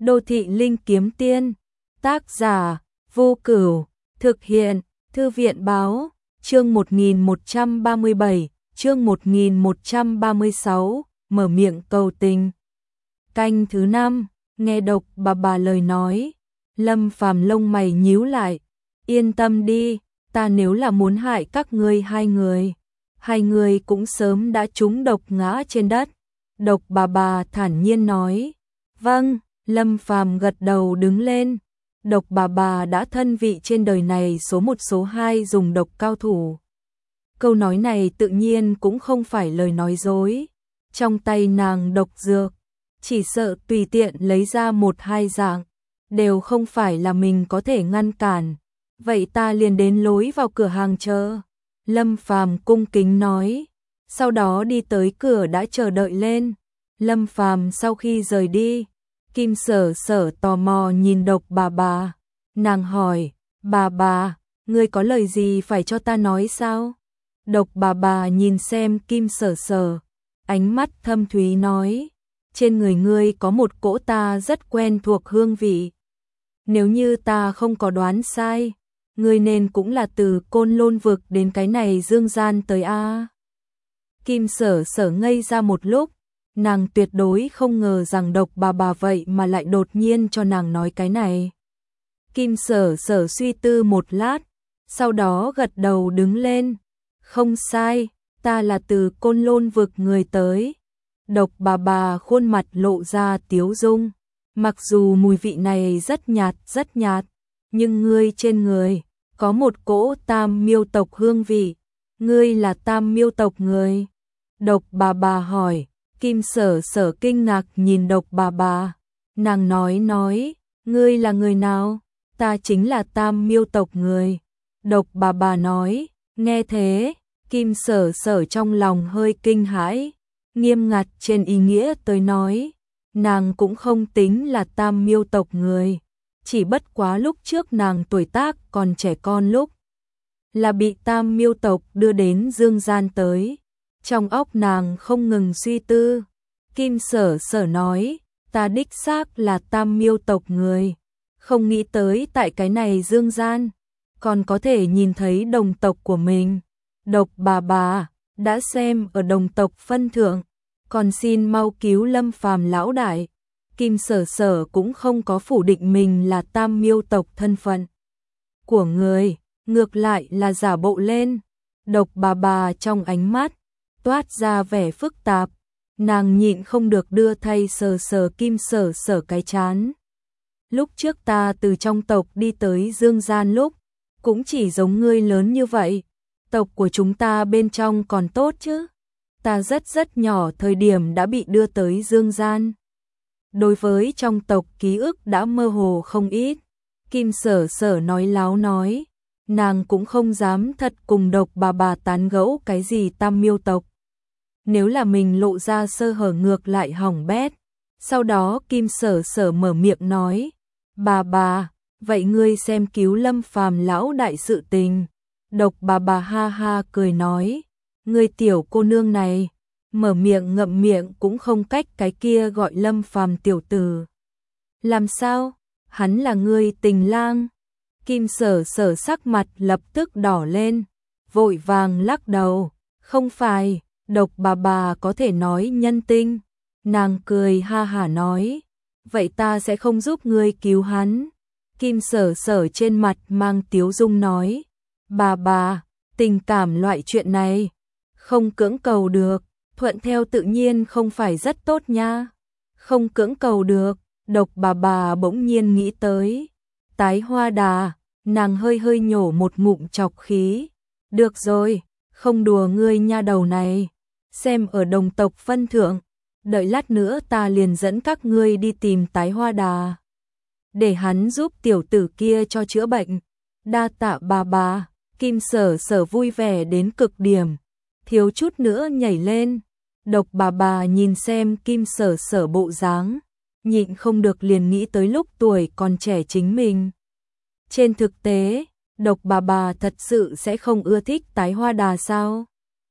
Đô thị linh kiếm tiên. Tác giả Vô Cửu. Thực hiện Thư viện báo. Chương 1137, chương 1136, mở miệng cầu tình. Canh thứ 5, nghe Độc Bà lời nói, Lâm Phàm lông mày nhíu lại. Yên tâm đi, ta nếu là muốn hại các ngươi hai người cũng sớm đã trúng độc ngã trên đất. Độc Bà thản nhiên nói. Vâng, Lâm Phàm gật đầu đứng lên. Độc Bà đã thân vị trên đời này số 1 số 2 dùng độc cao thủ. Câu nói này tự nhiên cũng không phải lời nói dối. Trong tay nàng độc dược, chỉ sợ tùy tiện lấy ra 1-2 dạng, đều không phải là mình có thể ngăn cản. Vậy ta liền đến lối vào cửa hàng chờ. Lâm Phàm cung kính nói, sau đó đi tới cửa đã chờ đợi lên. Lâm Phàm sau khi rời đi, Kim Sở Sở tò mò nhìn Độc Bà. Nàng hỏi, bà, ngươi có lời gì phải cho ta nói sao? Độc Bà nhìn xem Kim Sở Sở, ánh mắt thâm thúy nói, trên người ngươi có một cỗ ta rất quen thuộc hương vị. Nếu như ta không có đoán sai, ngươi nên cũng là từ Côn Lôn vực đến cái này dương gian tới a. Kim Sở Sở ngây ra một lúc, nàng tuyệt đối không ngờ rằng Độc Bà vậy mà lại đột nhiên cho nàng nói cái này. Kim Sở Sở suy tư một lát, sau đó gật đầu đứng lên. Không sai, ta là từ Côn Lôn vực người tới. Độc Bà khuôn mặt lộ ra tiếu dung. Mặc dù mùi vị này rất nhạt, nhưng ngươi trên người có một cỗ Tam Miêu tộc hương vị. Ngươi là Tam Miêu tộc người? Độc Bà hỏi. Kim Sở Sở kinh ngạc nhìn Độc Bà. Nàng nói, ngươi là người nào? Ta chính là Tam Miêu tộc người. Độc Bà nói, nghe thế, Kim Sở Sở trong lòng hơi kinh hãi, nghiêm ngặt trên ý nghĩa tới nói, nàng cũng không tính là Tam Miêu tộc người, chỉ bất quá lúc trước nàng tuổi tác còn trẻ con lúc là bị Tam Miêu tộc đưa đến dương gian tới. Trong óc nàng không ngừng suy tư. Kim Sở Sở nói, ta đích xác là Tam Miêu tộc người, không nghĩ tới tại cái này dương gian còn có thể nhìn thấy đồng tộc của mình. Độc Bà đã xem ở đồng tộc phân thượng, còn xin mau cứu Lâm Phàm lão đại. Kim Sở Sở cũng không có phủ định mình là Tam Miêu tộc thân phận của người, ngược lại là giả bộ lên. Độc Bà trong ánh mắt toát ra vẻ phức tạp, nàng nhịn không được đưa thay sờ Kim Sở Sở cái trán. Lúc trước ta từ trong tộc đi tới dương gian lúc, cũng chỉ giống ngươi lớn như vậy. Tộc của chúng ta bên trong còn tốt chứ. Ta rất nhỏ thời điểm đã bị đưa tới dương gian. Đối với trong tộc ký ức đã mơ hồ không ít. Kim Sở Sở nói láo nói, nàng cũng không dám thật cùng Độc Bà tán gẫu cái gì Tam Miêu tộc. Nếu là mình lộ ra sơ hở ngược lại hỏng bét. Sau đó Kim Sở Sở mở miệng nói, bà, vậy ngươi xem cứu Lâm Phàm lão đại sự tình. Độc Bà ha ha cười nói, ngươi tiểu cô nương này, mở miệng ngậm miệng cũng không cách cái kia gọi Lâm Phàm tiểu tử. Làm sao? Hắn là ngươi tình lang? Kim Sở Sở sắc mặt lập tức đỏ lên, vội vàng lắc đầu, không phải. Độc Bà có thể nói nhân tinh. Nàng cười ha hả nói, vậy ta sẽ không giúp ngươi cứu hắn. Kim Sở Sở trên mặt mang tiếu dung nói, bà, tình cảm loại chuyện này không cưỡng cầu được, thuận theo tự nhiên không phải rất tốt nha. Không cưỡng cầu được. Độc Bà bỗng nhiên nghĩ tới Tái Hoa Đà, nàng hơi nhổ một ngụm trọc khí. Được rồi, không đùa ngươi nha đầu này, xem ở đồng tộc phân thượng, đợi lát nữa ta liền dẫn các ngươi đi tìm Tái Hoa Đà, để hắn giúp tiểu tử kia cho chữa bệnh. Đa tạ bà. Kim Sở Sở vui vẻ đến cực điểm, thiếu chút nữa nhảy lên. Độc Bà nhìn xem Kim Sở Sở bộ dáng, nhịn không được liền nghĩ tới lúc tuổi còn trẻ chính mình. Trên thực tế, Độc Bà thật sự sẽ không ưa thích Tái Hoa Đà sao?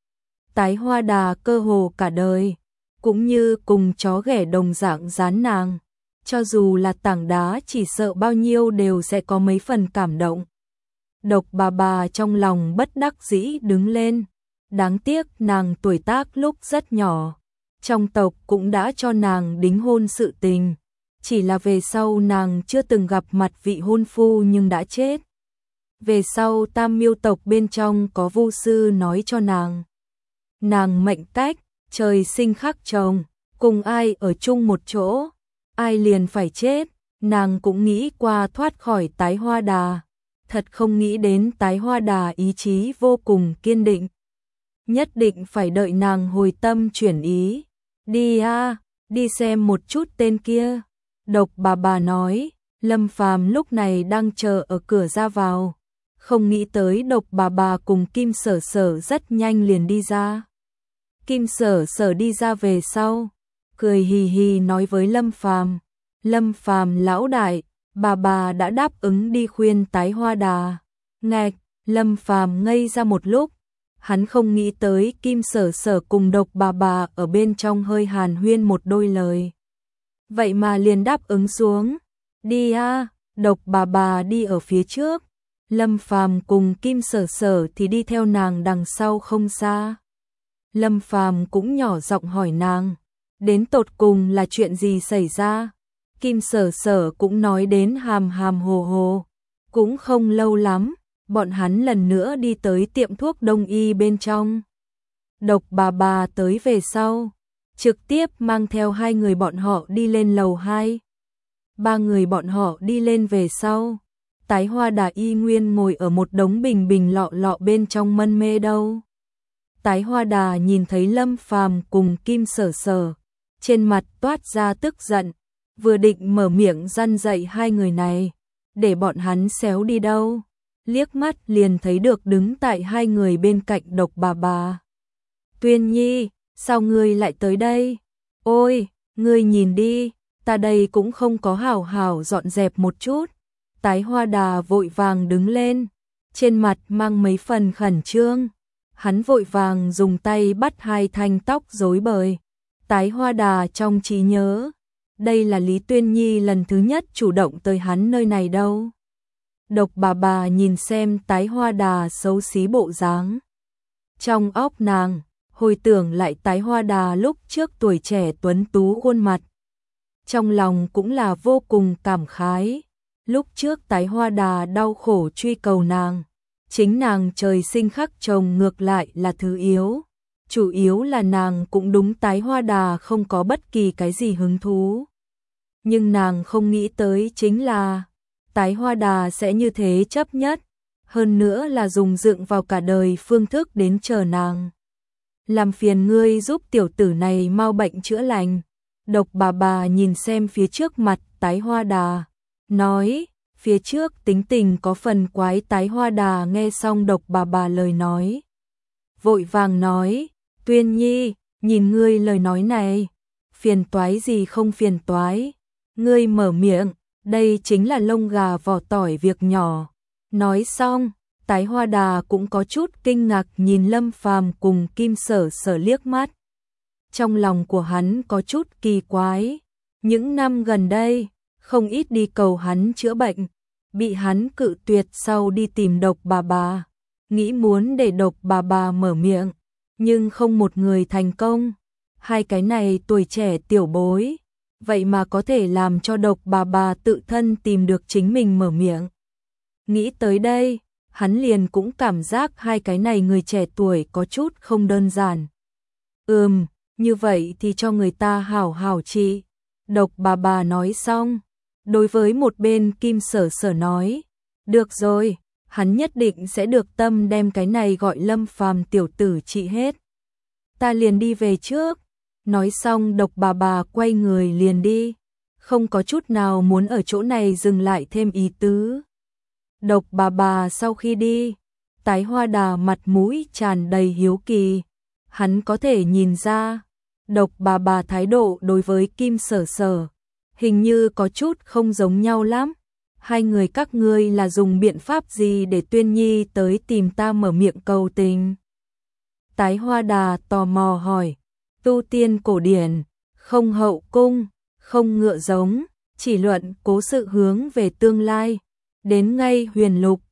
Tái Hoa Đà cơ hồ cả đời cũng như cùng chó ghẻ đồng dạng dán nàng. cho dù là tảng đá chỉ sợ bao nhiêu đều sẽ có mấy phần cảm động. Độc bà trong lòng bất đắc dĩ đứng lên, đáng tiếc nàng tuổi tác lúc rất nhỏ, trong tộc cũng đã cho nàng đính hôn sự tình, chỉ là về sau nàng chưa từng gặp mặt vị hôn phu nhưng đã chết. Về sau Tam Miêu tộc bên trong có vu sư nói cho nàng mệnh cách, trời sinh khắc chồng, cùng ai ở chung một chỗ, ai liền phải chết. Nàng cũng nghĩ qua thoát khỏi Tái Hoa Đà, thật không nghĩ đến Tái Hoa Đà ý chí vô cùng kiên định, nhất định phải đợi nàng hồi tâm chuyển ý. Đi a, đi xem một chút tên kia. Độc bà nói. Lâm Phàm lúc này đang chờ ở cửa ra vào, không nghĩ tới Độc bà cùng Kim Sở Sở rất nhanh liền đi ra. Kim Sở Sở đi ra về sau, cười hì hì nói với Lâm Phàm, Lâm Phàm lão đại, bà đã đáp ứng đi khuyên Tái Hoa Đà. Ngạch, Lâm Phàm ngây ra một lúc, hắn không nghĩ tới Kim Sở Sở cùng Độc bà ở bên trong hơi hàn huyên một đôi lời. Vậy mà liền đáp ứng xuống. Đi a, Độc bà đi ở phía trước, Lâm Phàm cùng Kim Sở Sở thì đi theo nàng đằng sau không xa. Lâm Phàm cũng nhỏ giọng hỏi nàng, đến tột cùng là chuyện gì xảy ra? Kim Sở Sở cũng nói đến hàm hàm hồ hồ. Cũng không lâu lắm, bọn hắn lần nữa đi tới tiệm thuốc đông y bên trong. Độc bà tới về sau, trực tiếp mang theo hai người bọn họ đi lên lầu 2. Ba người bọn họ đi lên về sau, Tái Hoa Đà y nguyên ngồi ở một đống bình bình lọ lọ bên trong mân mê đâu. Tái Hoa Đà nhìn thấy Lâm Phàm cùng Kim Sở Sở, trên mặt toát ra tức giận, vừa định mở miệng răn dạy hai người này, để bọn hắn xéo đi đâu, liếc mắt liền thấy được đứng tại hai người bên cạnh Độc bà. Tuyên Nhi, sao ngươi lại tới đây? Ôi, ngươi nhìn đi, ta đây cũng không có hảo hảo dọn dẹp một chút. Tái Hoa Đà vội vàng đứng lên, trên mặt mang mấy phần khẩn trương. Hắn vội vàng dùng tay bắt hai thanh tóc rối bời. Tái Hoa Đà trong trí nhớ, đây là Lý Tuyên Nhi lần thứ nhất chủ động tới hắn nơi này đâu. Độc bà nhìn xem Tái Hoa Đà xấu xí bộ dáng, trong óc nàng hồi tưởng lại Tái Hoa Đà lúc trước tuổi trẻ tuấn tú khuôn mặt, trong lòng cũng là vô cùng cảm khái. Lúc trước Tái Hoa Đà đau khổ truy cầu nàng, chính nàng trời sinh khắc chồng ngược lại là thứ yếu, chủ yếu là nàng cũng đúng Tái Hoa Đà không có bất kỳ cái gì hứng thú. Nhưng nàng không nghĩ tới chính là Tái Hoa Đà sẽ như thế chấp nhất, hơn nữa là dùng dựng vào cả đời phương thức đến chờ nàng. Làm phiền ngươi giúp tiểu tử này mau bệnh chữa lành. Độc bà nhìn xem phía trước mặt Tái Hoa Đà, nói, phía trước tính tình có phần quái. Tái Hoa Đà nghe xong Độc bà lời nói, vội vàng nói, Tuyên Nhi, nhìn ngươi lời nói này, phiền toái gì không phiền toái, ngươi mở miệng, đây chính là lông gà vỏ tỏi việc nhỏ. Nói xong, Tái Hoa Đà cũng có chút kinh ngạc nhìn Lâm Phàm cùng Kim Sở Sở liếc mắt. Trong lòng của hắn có chút kỳ quái, những năm gần đây, không ít đi cầu hắn chữa bệnh, bị hắn cự tuyệt sau đi tìm Độc bà, nghĩ muốn để Độc bà mở miệng, nhưng không một người thành công. Hai cái này tuổi trẻ tiểu bối, vậy mà có thể làm cho Độc bà tự thân tìm được chính mình mở miệng. Nghĩ tới đây, hắn liền cũng cảm giác hai cái này người trẻ tuổi có chút không đơn giản. Như vậy thì cho người ta hảo hảo trị. Độc bà nói xong, đối với một bên Kim Sở Sở nói, được rồi, hắn nhất định sẽ được tâm đem cái này gọi Lâm Phàm tiểu tử trị hết. Ta liền đi về trước. Nói xong Độc bà quay người liền đi, không có chút nào muốn ở chỗ này dừng lại thêm ý tứ. Độc bà sau khi đi, Tái Hoa Đà mặt mũi tràn đầy hiếu kỳ, hắn có thể nhìn ra, Độc bà thái độ đối với Kim Sở Sở hình như có chút không giống nhau lắm. Hai người các ngươi là dùng biện pháp gì để Tuyên Nhi tới tìm ta mở miệng cầu tình? Tái Hoa Đà tò mò hỏi. Tu tiên cổ điển, không hậu cung, không ngựa giống, chỉ luận cố sự hướng về tương lai. Đến ngay huyền lục,